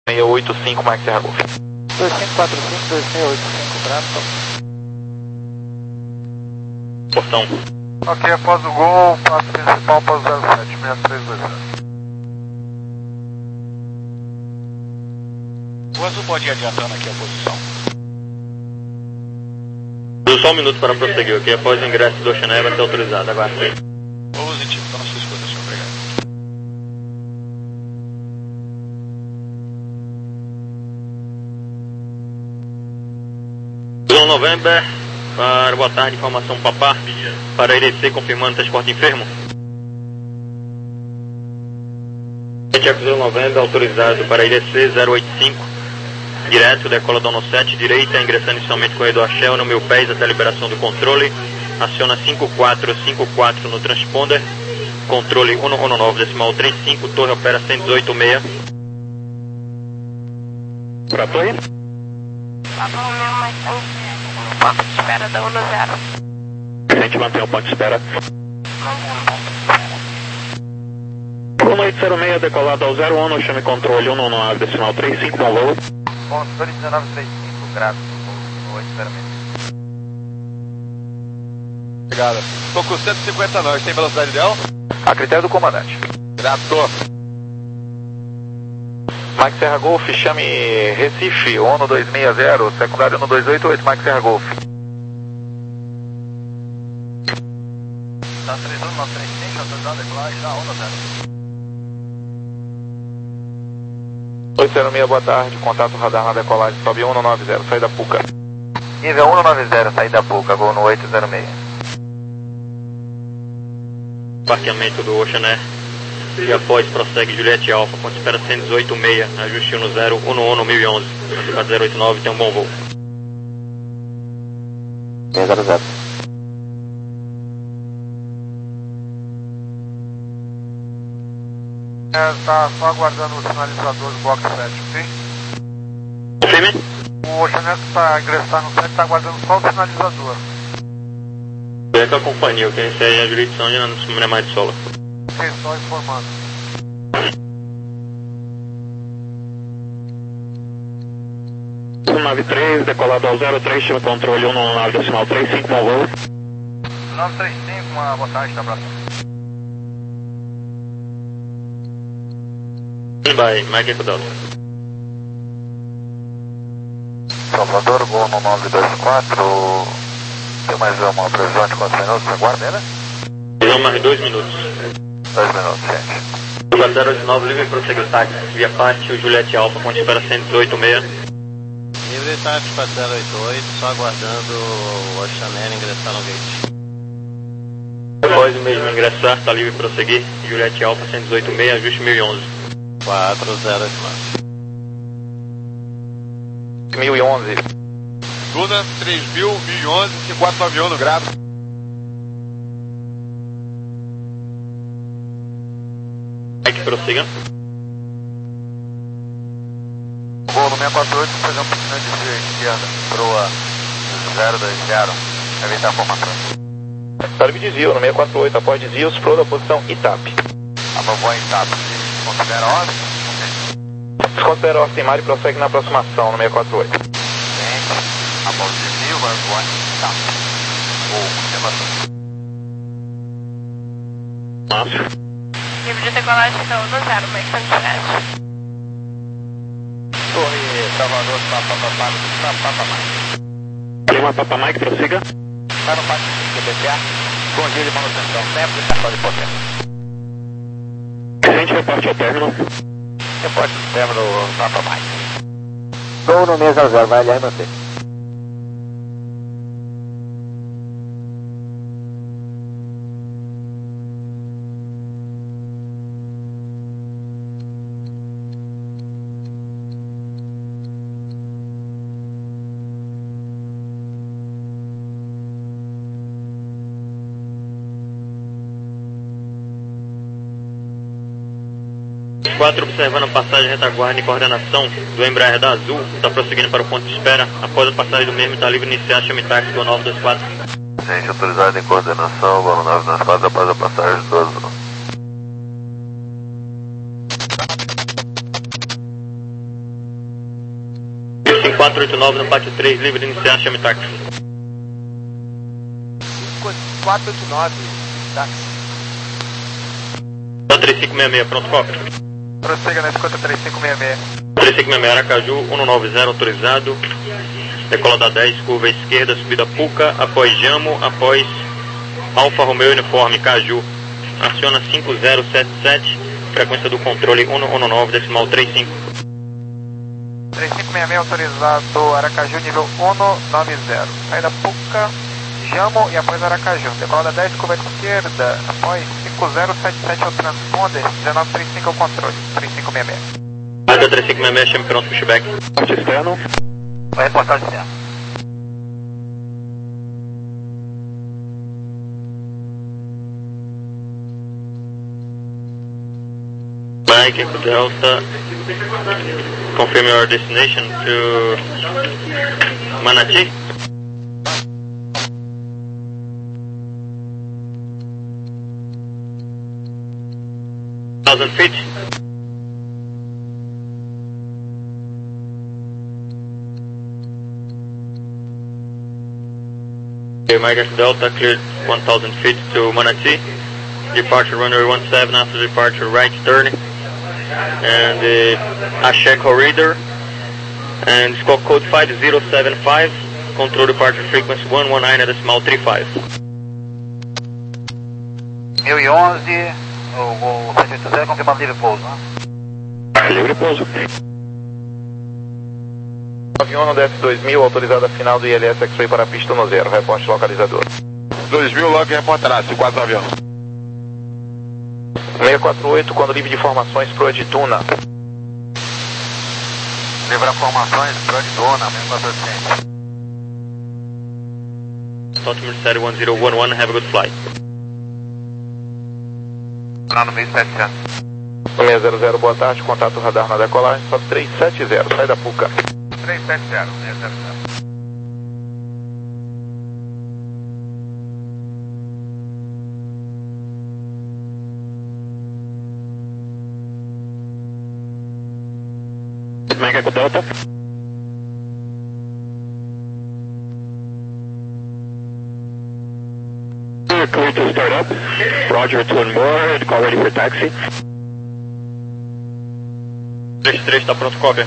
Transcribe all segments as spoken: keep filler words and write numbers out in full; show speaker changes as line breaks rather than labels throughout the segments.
seis oito cinco, Mike Serra Golf.
dois cinco quatro cinco, dois seis oito cinco, Brato.
Portão.
Ok, após o gol, passo principal após zero sete, seis três dois zero.
O azul pode ir adiantando aqui a posição.
Só um minuto para prosseguir, ok? Após o ingresso do Ocean Air vai ser autorizado, aguarde.
Positivo, estou na sua escuta, senhor. Obrigado.
João November, para boa tarde, informação Papá, para I D C confirmando transporte enfermo. João November, autorizado para I D C zero oito cinco, direto, decola Dono sete, direita, ingressando inicialmente corredor Shell no mil pés até a liberação do controle, aciona cinco quatro cinco quatro no transponder, controle um um nove decimal trinta e cinco, torre opera cento e dezoito seis. Para a torre?
Tá bom, meu, mas estamos no ponto de espera da um zero.
A gente mantém o ponto de espera.
Mantém o ponto de espera.
um oito zero seis, decolado ao zero um, chame controle um um nove decimal trinta e cinco, bom voo.
Controle dezenove trinta e cinco, gráfico, no oito zero seis.
Obrigado. Estou com cento e cinquenta nós, tem velocidade ideal?
A critério do comandante.
Grato.
Mike Serra Golf, chame Recife, ONU dois seis zero, secundário ONU dois oito oito, Mike Serra Golf. Tá três um nove três cinco, autorizado a decolagem da ONU zero. oito zero seis, boa tarde, contato radar na decolagem, sobe um nove zero, saída Puca. Nível um nove zero, saída Puca, voo no oito zero seis.
Parqueamento do Ocean Air. E após prossegue Juliette Alpha, ponto de espera cento e dezoito seis, ajuste no zero um um mil e onze, zero oito nove, tem um bom voo.
seis zero zero. É, tá só aguardando o sinalizador do box sete, ok?
Confirme?
O Oceaneer que está ingressando no sete está aguardando só o sinalizador.
É com a companhia, eu quero iniciar a jurisdição de não é mais de solo.
Ok, só informando.
um nove três, decolado ao zero três, chama controle um um nove decimal trinta e cinco, bom voo.
nove três cinco, uma boa tarde, tá abraço.
Vai, Mike Eco Delta.
Salvador, gol no nove dois quatro. Tem mais uma previsão de quantos minutos? Aguarda, né?
Não, mais dois minutos.
Dois minutos, gente.
zero oito nove, livre prossegue o táxi. Via parte, o Juliette Alpha, ponto de espera cento e dezoito seis.
Livre táxi para zero oito oito, só aguardando o Oceaneer ingressar no gate.
Após o mesmo ingressar, está livre prosseguir. Juliette Alpha, cento e dezoito seis, ajuste mil e onze.
quatro zero oito nove.
mil e onze.
Luna três mil, mil e onze, cinco quatro nove um no grado.
Mike, prossiga.
Gol no seis quatro oito, fazer um pouquinho de desvio à esquerda, proa zero dois zero, evitar a formação. Serve desvio no seis quatro oito, após desvios, proa da posição Itap. Abovou em Itap, considera ordem? Desconsidera ordem mar e prossegue na aproximação no seis quatro oito. Após desvio, vai voar em Itap. Ou observação.
Márcio.
Livre de decolagem da um zero, Mike Santos.
Torre Salvador, Papa Papa, Papa Mike.
Lima Papa Mike, prossiga.
Está no pátio de B P A, congelo de manutenção, sempre cartão de potência.
Gente, reporte ao término.
Reporte do término, Papa Mike.
Gol no seis zero zero, vai ali e manter.
quatro observando a passagem retaguarda e coordenação do Embraer da Azul, está prosseguindo para o ponto de espera. Após a passagem do mesmo, está livre iniciar chame táxi do nove dois quatro.
Gente autorizado em coordenação, voo nove dois quatro após a passagem do Azul.
Márcio. quatro oito nove no pátio três, livre de iniciar, chame táxi.
quatro oito nove, táxi.
três cinco seis seis, pronto, copy.
Prossiga na escuta três cinco seis seis.
três cinco seis seis, Aracaju, cento e noventa, autorizado. Decola da dez, curva à esquerda, subida Puca, após Jamo, após Alfa Romeo Uniforme, Caju. Aciona cinco zero sete sete, frequência do controle cento e nove, decimal trinta e cinco.
três cinco seis seis, autorizado, Aracaju, nível cento e noventa. Saída Puca, Jamo e após Aracaju. Decola da dez, curva à esquerda, após cinco zero sete sete ao transponder, dezenove trinta e cinco ao controle, três cinco seis seis.
Rádio três cinco seis seis, chame pronto, pushback.
Ponte externo. Vai reportar externo.
Mike, Echo Delta, confirm your destination to Manati. Thousand feet. Okay, Mike, Echo Delta, cleared one thousand feet to Manati. Departure runway one seven, after departure right turn. And uh, Ashe corridor, and scope code five zero seven five, control departure frequency one one nine at decimal three five.
mil e onze, o, o sete oito zero confirmado livre pouso, né?
Livre pouso.
Avião no D F dois mil, autorizada final do I L S X-Ray para a pista no zero, reporte localizador.
dois mil, logo reportará, C quatro avião.
seis quatro oito, quando livre de informações pro Adituna. Livre informações pro Adituna, seis quatro oito.
Altimeter set one zero one one, have a good flight.
Lá no mil e setecentos. seis zero zero, boa tarde, contato radar na decolagem, só três sete zero, sai da Puca. três sete zero, seis zero zero.
Mega Echo Delta. Clear to start up. Roger, it's one more. Call ready for taxi. três três, está pronto, cópia.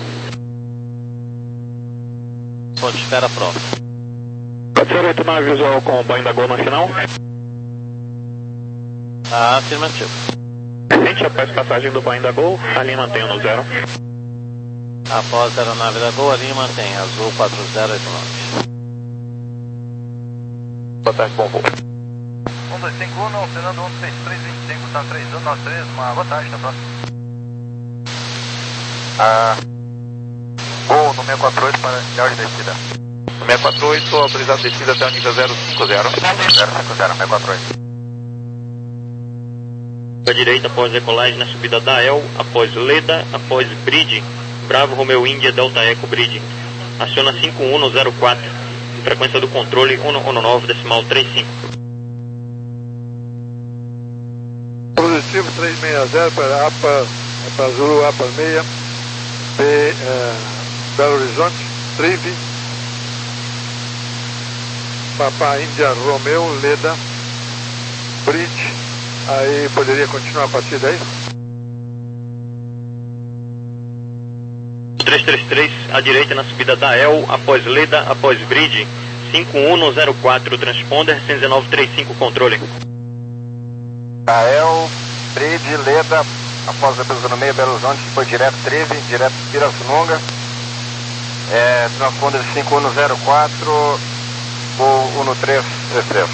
Ponte espera pronto.
quatro oito nove, visual com o banho da Gol no final.
Ah, afirmativo.
Recente, após passagem do banho da Gol, a linha mantém no zero.
Após a aeronave da Gol, a linha mantém azul quatro zero oito nove.
Boa tarde, bom voo.
um dois cinco um, Fernando um seis três vinte e cinco, tá três um nove três, uma boa tarde, tá próximo.
Ah, Gol no seis quatro oito para grau de descida. No seis quatro oito, autorizado descida até o nível zero cinco zero. zero cinco zero, seis quatro oito.
À direita, após decolagem na subida da El, após Leda, após Bridge, Bravo Romeo Índia Delta Eco Bridge. Aciona cinco um zero quatro, frequência do controle cento e nove, decimal trinta e cinco.
Positivo três seis zero para APA, para Zulu APA seis, B, uh, Belo Horizonte, Trive, Papa Índia Romeo, Leda, Bridge, aí poderia continuar a partir daí?
três três três, à direita na subida da El, após Leda, após Bridge, cinco um zero quatro, transponder, cento e dezenove trinta e cinco, controle.
Ael, Bridge, Leda, após a pessoa no meio, Belo Horizonte, foi direto Trive, direto Pirassununga, é, transponder cinco um zero quatro, ou um três três três.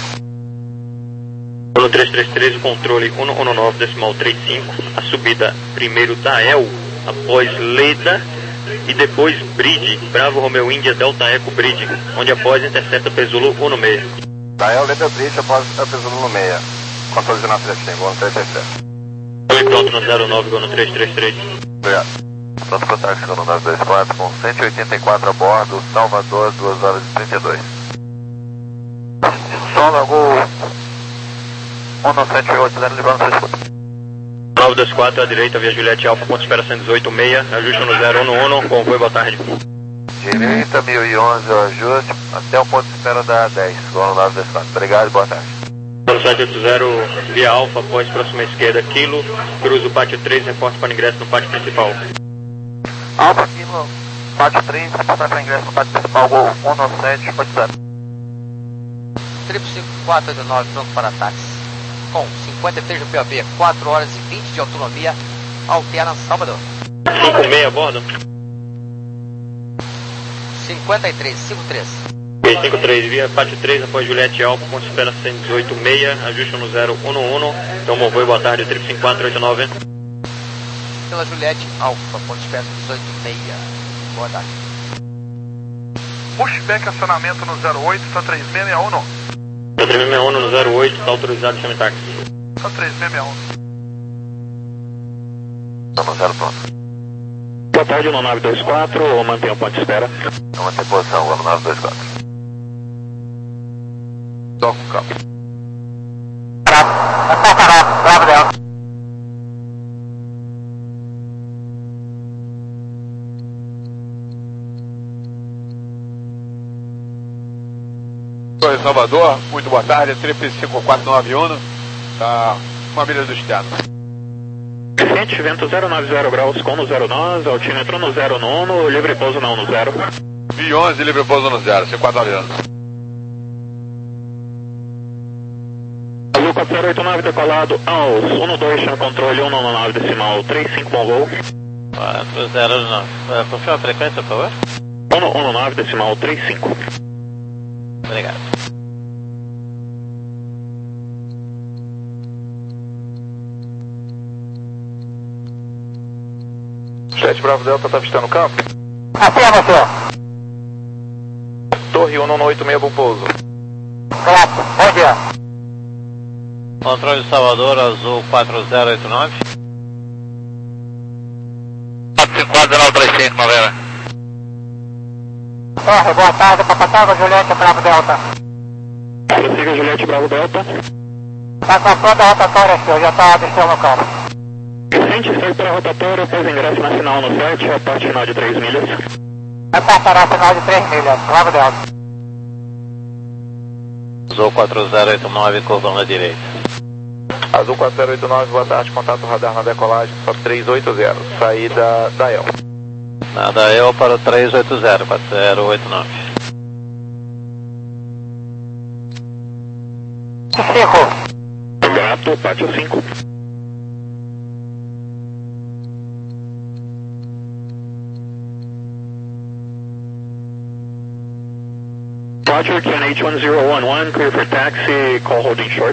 um três três três, o controle cento e nove, decimal trinta e cinco, a subida primeiro da El, após Leda, e depois Bridge, Bravo Romeo Índia Delta Eco Bridge, onde após intercepta Pezulo um seis.
Ael, Leda, Bridge, após a Pezulo no meio, controle de nove três cinco, um três três três.
Foi pronto no zero nove, no três três três.
Obrigado. Pronto para táxi no nove dois quatro, com cento e oitenta e quatro a bordo, Salvador, duas horas e trinta e dois. Sonda Gol um sete oito, zero, livrando sua escuta.
nove dois quatro, à direita, via Juliette Alfa, ponto espera cento e dezoito, seis, ajuste no zero um um, convoi, boa tarde.
Direita, mil e onze o ajuste, até o ponto de espera da dez, Golo nove dois quatro. Obrigado, boa tarde.
Golo sete oito zero, via Alfa, após próxima esquerda, Kilo, cruza o pátio três, reforço para ingresso no pátio principal.
Alfa, Kilo, pátio três, reportar para ingresso no pátio principal, Gol um nove sete, pode dar.
Triplo cinco quatro oito nove, pronto para táxi. Com cinquenta e três no P O B, quatro horas e vinte de autonomia, Alterna Salvador.
cinco seis a bordo.
cinquenta e três, cinquenta e três.
cinquenta e três, via pátio três, após Juliette Alfa, ponto de espera cento e dezoito seis, ajuste no zero um um, então voo, boa tarde, triplo cinco quatro oito nove.
Pela Juliette Alfa, ponto de espera dezoito seis, boa tarde.
Pushback, acionamento no zero oito, está três seis seis um.
três seis seis um no zero oito, está autorizado, chame táxi.
Está três seis seis um.
Estamos zero pronto.
Boa tarde, um nove dois quatro, ou mantenha o ponto de espera.
Vamos manter posição, Golo nove dois quatro. Toca o campo.
Bravo, bravo, bravo, Delta.
Oi, Salvador, muito boa tarde, triplo cinco quatro nove um, tá uma milha do externo.
Crescente, vento zero nove zero graus, com no zero nove, altímetro no zero nono, livre pouso não no zero.
mil e onze, livre pouso no zero, cinco quatro nove um.
Azul quatro zero oito nove decolado aos um dois, chama controle um nove nove decimal três cinco, bom voo.
quatro zero nove, confirma a frequência, por favor?
um nove decimal três cinco.
Obrigado.
Jet Bravo Delta está avistando o campo.
Assim é você.
Torre um nove oito seis, bom pouso.
Correto, bom dia.
Controle Salvador, Azul quatro zero oito nove.
quatro cinco quatro nove três cinco, Malera.
Torre, boa tarde, Papataga, Juliette, Bravo Delta.
Prossiga Juliette Bravo Delta.
Está com a sonda rotatória, senhor, já está avistando o campo.
Crescente, segue para a rotatória, após ingresso na final no sete, a parte final de três milhas.
Reportará final de três milhas, Bravo Delta.
Azul quatro zero oito nove, curvão na direita.
Azul quatro zero oito nove, boa tarde, contato radar na decolagem, só três oito zero, saída da El.
Nada eu para o três oito zero, quatro zero oito nove.
cinco.
Gato, pátio cinco. Roger, Q N H one zero one one, clear for taxi, call holding short.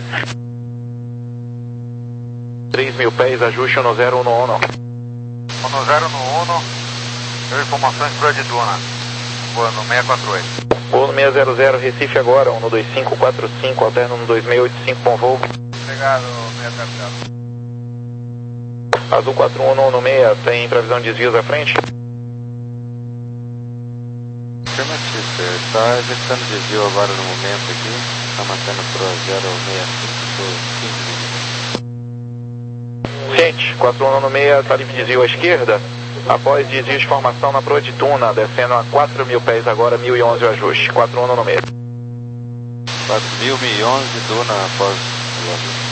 três mil pés, ajuste no zero um um.
um zero um, eu informações para de Duna. Boa, no seis quatro oito.
Voo no seis zero zero, Recife agora, um dois cinco quatro cinco, alterno no dois seis oito cinco, bom voo.
Obrigado, seis zero zero.
Azul quatro um um seis, tem previsão de desvios à frente?
Afirmativo, senhor. Está executando desvio agora no momento aqui. Está mantendo para zero seis cinco por quinze minutos.
Gente, quatro um um seis, está livre desvio à esquerda. Após desvio de formação na proa de Tuna, descendo a quatro mil pés agora, mil e onze o ajuste. quatro um um seis.
quatro mil, mil e onze, Duna após o ajuste.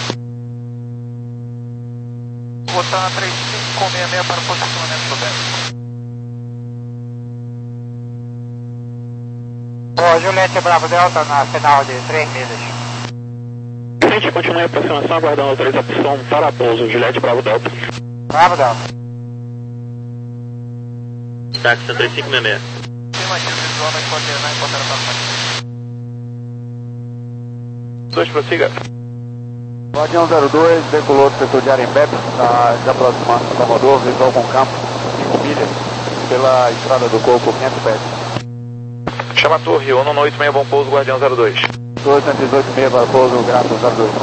Vou botar na três cinco com seis seis para o posicionamento do vento.
Ô, Juliette, Bravo Delta, na final de três milhas.
Gente, continue a aproximação, aguardando a autorização para pouso, Juliette Bravo Delta.
Bravo Delta.
Táxi três cinco seis seis.
Afirmativo, visual vai coordenar enquanto ela está no
dois, prossiga.
Guardião zero dois, decolou do setor de Arembebe, está já aproximando do Salvador, visual com campo, cinco milhas, pela estrada do Coco, quinhentos pés.
Chama a torre, um nove oito seis, bom pouso, Guardião zero dois.
dois cento e dezoito seis para pouso, Grato zero dois.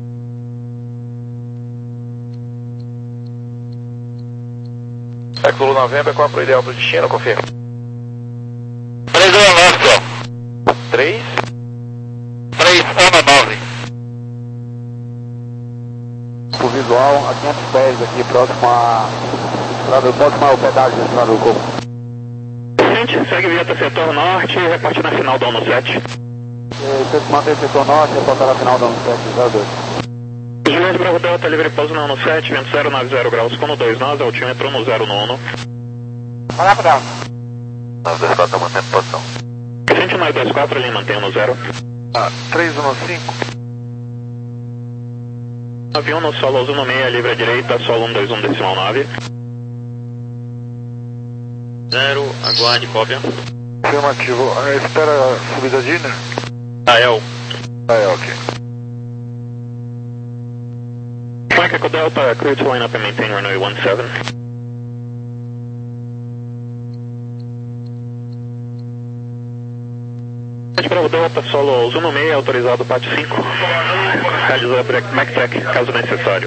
Eco Novembro, qual é o ideal para o destino, confirma.
três um nove,
três?
três um nove.
O visual a quinhentos pés aqui, próximo a estrada, próximo ao pedágio da estrada do Coco.
Gente, segue via setor norte e reporte na final do ano sete.
Você mantém setor norte e reporta na final do ano sete, zero dois.
Juliette Bravo Delta, livre pouso no ano sete, vento zero nove zero graus, com dois nós, altímetro no zero no ano.
Olá, Delta.
nove dois quatro, tá mantendo posição.
Crescente nove dois quatro, ele mantém no zero.
Ah, três um cinco.
nove um no solo um seis, livre à direita, solo um dois um decimal nove. zero, aguarde, cópia.
Afirmativo. Ah, espera a subida de Inner?
Ah, é o.
Ah, é, ok.
Mike Echo Delta, clear to line up and maintain runway one seven. Bravo Delta, solo um seis, autorizado P A T cinco. Realiza backtrack, caso necessário.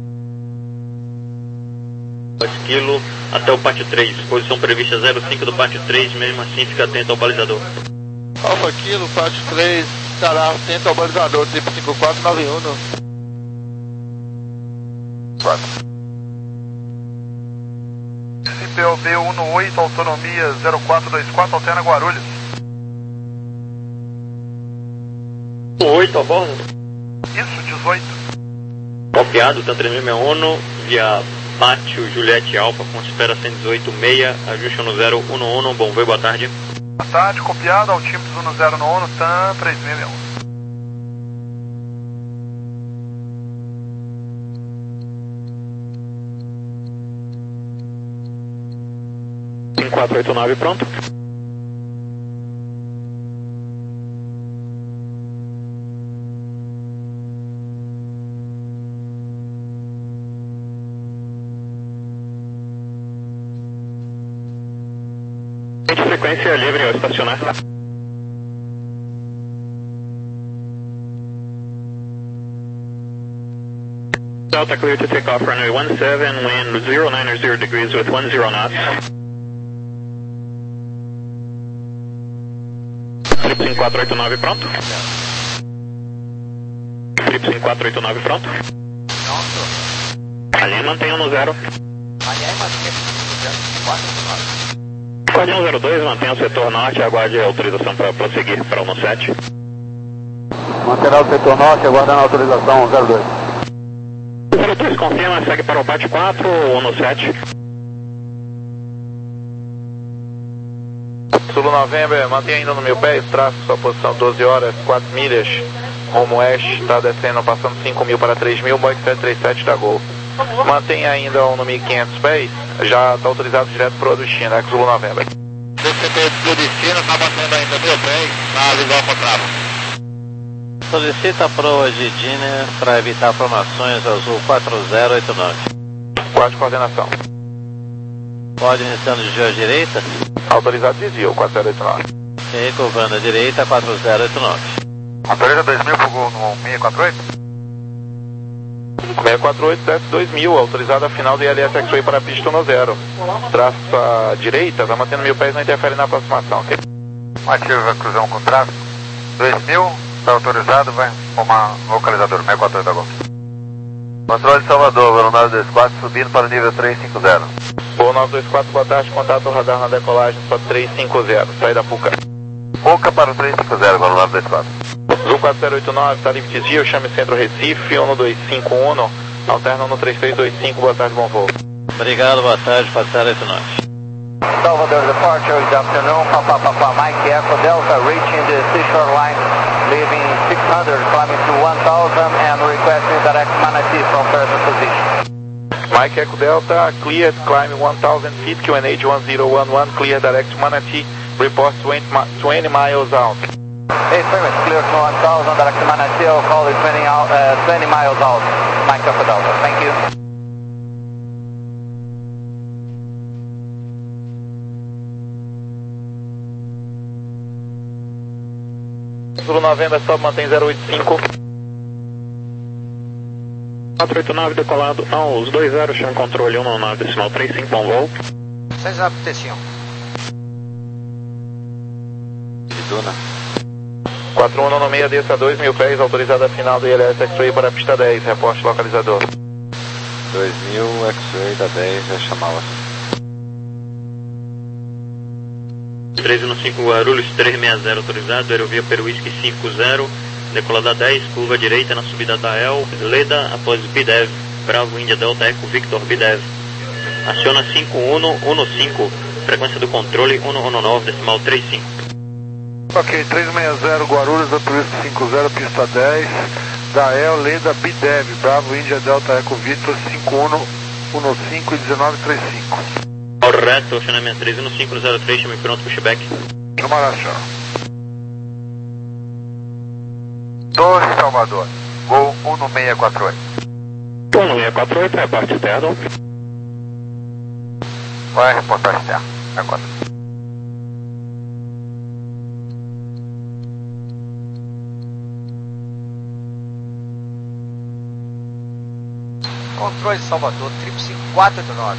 dois quilos até o P A T três, posição prevista zero cinco do P A T três, mesmo assim fica atento ao balizador.
Alfa Kilo, P A T três, estará atento ao balizador, tipo cinco quatro nove um.
quatro. C P O B um oito, autonomia zero quatro dois quatro, alterna Guarulhos.
oito a bordo?
Isso, dezoito.
Copiado, Tantra M um, via Pátio Juliette Alfa, com espera cento e dezoito seis, ajuste no zero um um, bom voo, boa tarde.
Boa tarde, copiado, altímetro no zero no um, TAM três seis seis um.
cinco quatro oito nove, pronto. Frequência livre ao estacionar. Delta clear to take off runway one seven, wind zero nine zero degrees with one zero knots. Flip cinco quatro oito nove, pronto. Flip cinco quatro oito nove, pronto.
Pronto.
A linha mantenha no zero.
Aliás, mantenha no zero quatro oito nove.
Guardião zero dois, mantenha o setor norte e aguarde a autorização para prosseguir para o um sete.
Manterá o setor norte, aguardando a autorização zero dois.
zero dois confirma, segue para o P A T quatro ou no sete.
Zulu November, mantenha ainda no meu pé, traço sua posição doze horas, quatro milhas, rumo oeste, está descendo, passando cinco mil para três mil, Boeing sete três sete da Gol. Mantenha ainda no mil e quinhentos pés, já está autorizado direto para o destino, é Zulu November.
C C T do destino está batendo ainda mil pés na visão contrária.
Solicita a proa de Diner para evitar formações azul quatro zero oito nove.
Quatro de coordenação.
Pode iniciando de à direita.
Autorizado desvio, quatro zero oito nove.
E curvando à direita, quatro zero oito nove.
Autoriza dois mil, fogou no seis quatro oito? seis quatro oito, desce dois mil, autorizado a final do I L S X-Ray para a pista no zero. Traço à direita, vai mantendo mil pés, não interfere na aproximação, ok? Ativa a cruzão com traço. dois mil, está autorizado, vai formar localizador, seis quatro oito agora. Controle de Salvador, voo nove dois quatro, subindo para o nível três cinco zero. Voo nove dois quatro, boa tarde, contato radar na decolagem, só três cinco zero, saída Puca. Puca para o três cinco zero, voo nove dois quatro. Zul quatro zero oito nove, está livre de desvio, chame Centro Recife, um dois cinco um, alterna no três três dois cinco, boa tarde, bom voo.
Obrigado, boa tarde, quatro zero oito nove.
Salvador departure, good afternoon, Papa Papa Mike Echo Delta, reaching the seashore line, leaving six hundred, climbing to one thousand and requesting direct Manatee from present position.
Mike Echo Delta, cleared, climb one thousand feet, Q N H one zero one one, clear direct Manatee, report twenty, twenty miles out.
Hey, Freeman, clear to one thousand, direct Manatee, I'll call you twenty, out, uh, twenty miles out, Mike Echo Delta, thank you.
Zulu November, sobe, mantém zero oito cinco.
quatro oito nove decolado aos dois zero, chama controle um nove decimal três cinco, bom voo.
seis zero proteção.
Duna.
quatro um no seis, desça dois mil pés, autorizada a final do I L S X-Ray para a pista dez, reporte localizador.
dois mil, X-Ray da dez, vai chamar você.
três um cinco Guarulhos, três seis zero autorizado, aerovia Peruísque cinco zero, decolada dez, curva direita na subida da El, Leda, após Bidev, Bravo, Índia Delta, Eco Victor, Bidev. Aciona cinco um um cinco, frequência do controle um um nove, decimal trinta e cinco.
Ok, três seis zero Guarulhos, Peruísque cinco zero, pista dez, da El, Leda, Bidev, Bravo, Índia Delta, Eco Victor, cinco um um cinco e dezenove trinta e cinco.
Correto, acionamento três um cinco zero três, chame pronto, pushback.
Chamará, senhor. Torre Salvador, Gol um seis quatro oito.
um seis quatro oito, reparte externo.
Vai reportar externo, agora.
Controle de Salvador, triplo cinco quatro oito nove.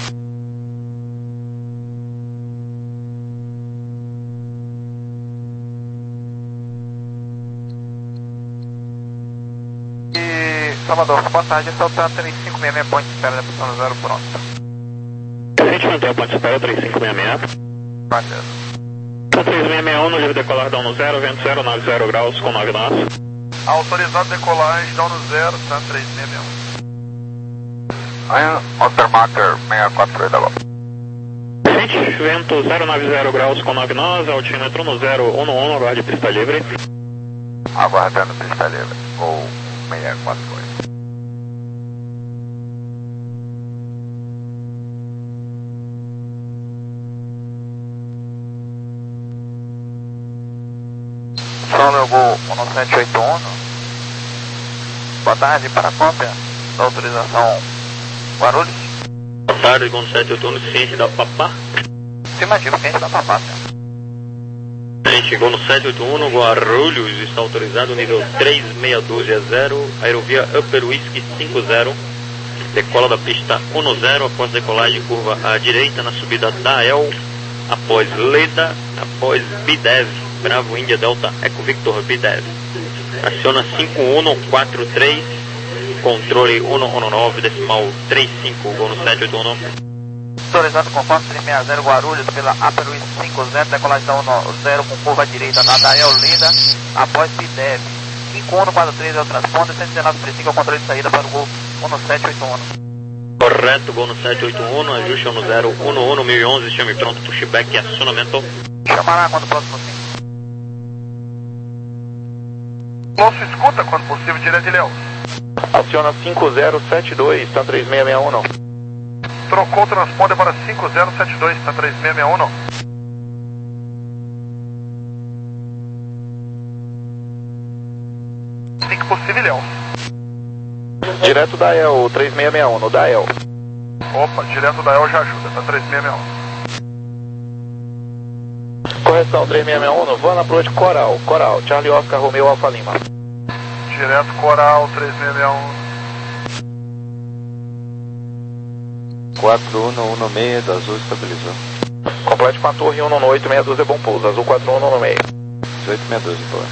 E Salvador, boa tarde, esse é o T A três cinco seis seis, ponte de espera da posição zero, pronto.
A gente mantém a ponte de espera três cinco seis seis.
Beleza.
três seis seis um, no livre decolar down no zero, vento zero, nove zero graus com nove nós.
Autorizado decolagem, down no zero, T A três seis seis um. Aí, Monster Marker seis quatro oito, agora.
Gente, vento zero nove zero graus com nove nós, altímetro no zero um um, aguarde pista livre.
Aguardando pista livre, Gol seis quatro oito. Solo Gol um sete oito um. Boa tarde, para a cópia da autorização Guarulhos.
Boa tarde, Gol sete oito um, ciente da Papá.
Afirmativo, ciente da Papá, senhor.
Ciente, Gol sete oito um, Guarulhos, está autorizado, nível três seis um dois zero, aerovia Upper Whisky cinco zero, decola da pista um zero, após decolagem, curva à direita, na subida da El, após Leda, após Bidev, Bravo, Índia Delta, Eco Victor, Bidev. Aciona cinco um quatro três, controle um um nove, decimal trinta e cinco, Gol sete oito um.
Autorizado conforme três seis zero Guarulhos pela Upper Whisky cinco zero, decolagem da um zero com curva à direita na da El, Leda, após Bidev. cinco um quatro três é o transponder, cento e dezenove trinta e cinco é o controle de saída para o Gol um sete oito um.
Correto, Gol sete oito um, ajuste no zero um um mil e onze, chame pronto, pushback e acionamento.
Chamará quando próximo sim. Posso escuta quando possível, direto de Léo.
Aciona cinco zero sete dois, T A três seis seis um.
Trocou o transponder para cinco zero sete dois, T A três seis seis um. Assim que possível, Léo.
Direto da El, três seis seis um, no da El.
Opa, direto da El já ajuda, T A três seis seis um.
Correção, três seis seis um, no Vana Pro de Coral, Coral, Charlie Oscar Romeo Alfa Lima.
Direto Coral, três seis seis um.
quatro um um seis do Azul estabilizou.
Complete com a torre um um oito seis doze é bom pouso, Azul quatro um um seis.
oito seis doze, boa.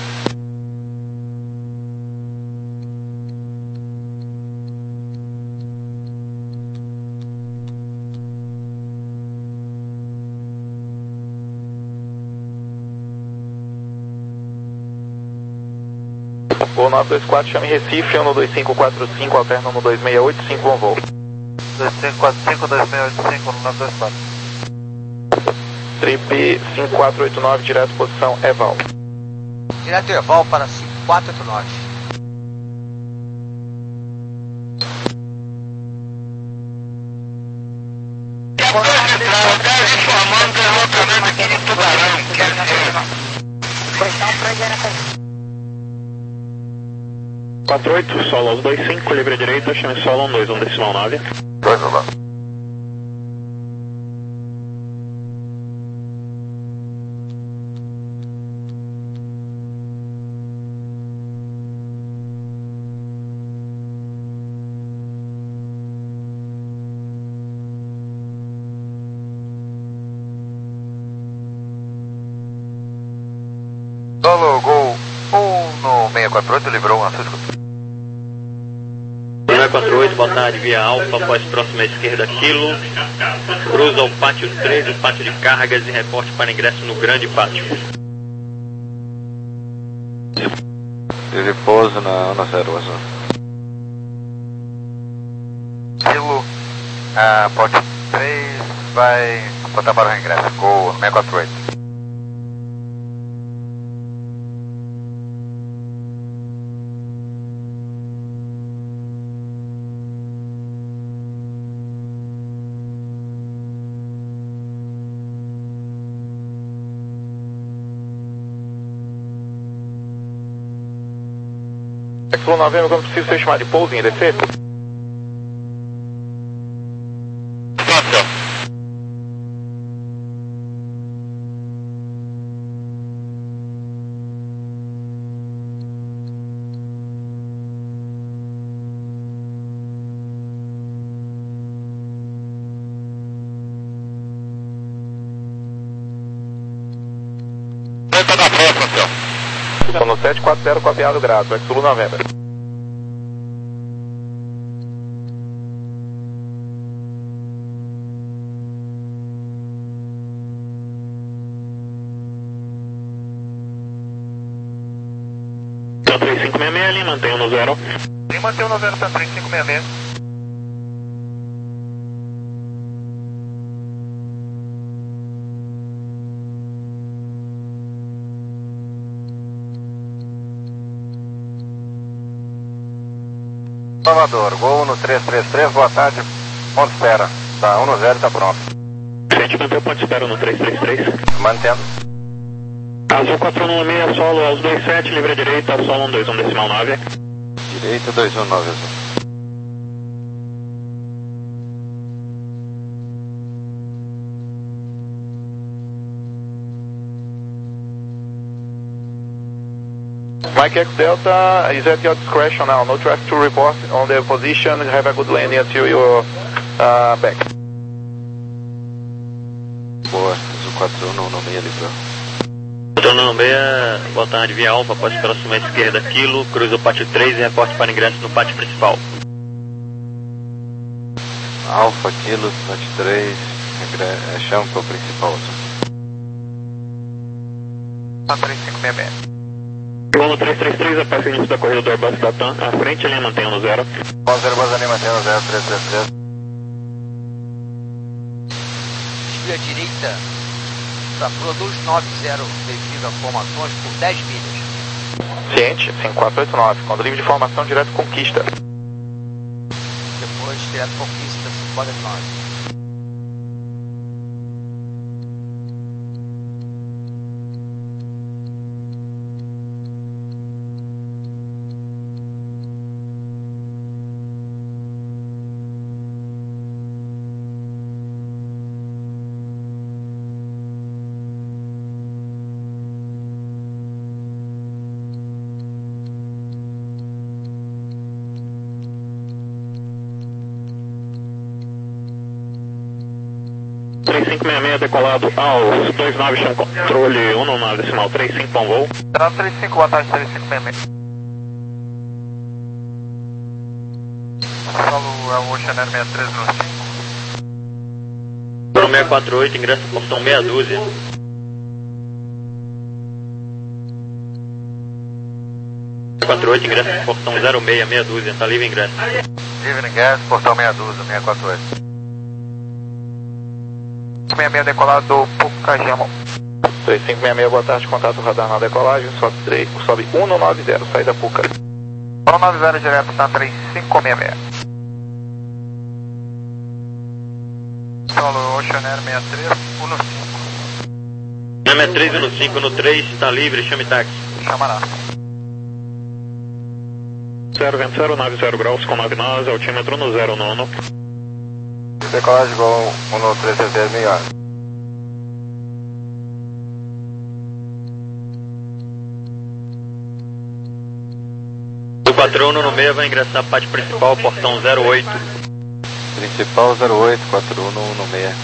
Gol nove dois quatro, chame Recife, um dois cinco quatro cinco, alterna um dois seis oito cinco, bom voo.
dois cinco quatro cinco, dois seis oito cinco, nove dois quatro.
Trip cinco quatro oito nove, direto posição Eval.
Direto Eval para cinco quatro oito nove.
Informando deslocamento aqui de Tubarão.
quatro oito, solo aos dois cinco, livre direita, chame solo um dois um, decimal nove.
dois lá. Solo Gol um no seis quatro oito, livrou uma sua escuta.
quatro oito, boa tarde, via Alfa, após próxima esquerda, quilo. Cruza o pátio três, o pátio de cargas e reporte para ingresso no grande pátio.
Ele pousa na na zero azul.
Quilo, ah, porte três, vai botar para o ingresso, Gol seis quatro oito.
Sul Novembro, quando preciso ser chamado de pouso em D C? Estou no sete quatro zero, copiado, grato, Sul Novembro. três cinco seis seis, Lima, mantenho no zero.
Lima, mantenho no zero, três cinco seis seis. Salvador, Gol no três três três, boa tarde, ponto espera, tá, um no zero, tá pronto.
Gente, mantém o ponto espera no três três três.
Mantendo.
Azul quatro um seis, solo aos dois sete, livre direita, solo um dois um decimal nove.
Direita dois um nove azul.
Mike X Delta is at your discretion now. No traffic to report on the position. Have a good landing until you're uh, back.
Boa, Azul quatro um no meio livrou.
quatro um seis, boa tarde, via Alfa, após próxima esquerda, quilo, cruza o pátio três e reporte para ingresso no pátio principal.
Alfa, quilo, pátio três, é, chama para o principal azul.
três cinco seis seis.
Gol três três três, após o início da corrida do Airbus da TAM, à frente, Lima, mantenha no zero.
Bom, zero, Airbus ali, mantenha no zero, três três três.
Desvio à direita para Produz nove zero devido a formações por dez milhas.
Ciente, cinco quatro oito nove, quando livre de formação direto conquista.
Depois, direto conquista cinco quatro oito nove.
três cinco seis seis, decolado aos dois nove, chão controle um nove decimal três cinco, bom voo.
três cinco, boa tarde, três cinco seis seis. Solo é o Ocean Air sessenta e três no cinco.
Pro seis quatro oito, ingresso portão meia dúzia. seis quatro oito, ingresso portão zero seis, meia dúzia, tá livre ingresso.
Livre ingresso, portão meia dúzia, seis quatro oito. seis seis decolado do Pucajamo.
três cinco seis seis, boa tarde, contato radar na decolagem, sobe, três, sobe um no nove zero, saída Puca.
um nove zero direto, tá três cinco seis seis. Solo Ocean Air sessenta e três, um no cinco.
sessenta e três, um no cinco, no três, tá livre, chame táxi.
Chamará.
zero vento zero nove zero graus com nove nós, altímetro no zero nono.
Decolagem Gol um no três três três, melhor.
O patrono no meio vai ingressar pátio principal, portão zero oito.
Principal zero oito, quatro um no seis.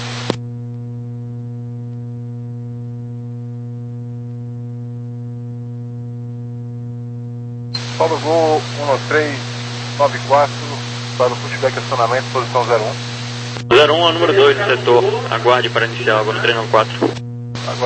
Paulo Gol um no três nove quatro,
para o pushback acionamento, posição zero um.
zero um é o número dois do setor, aguarde para iniciar água no três nove quatro.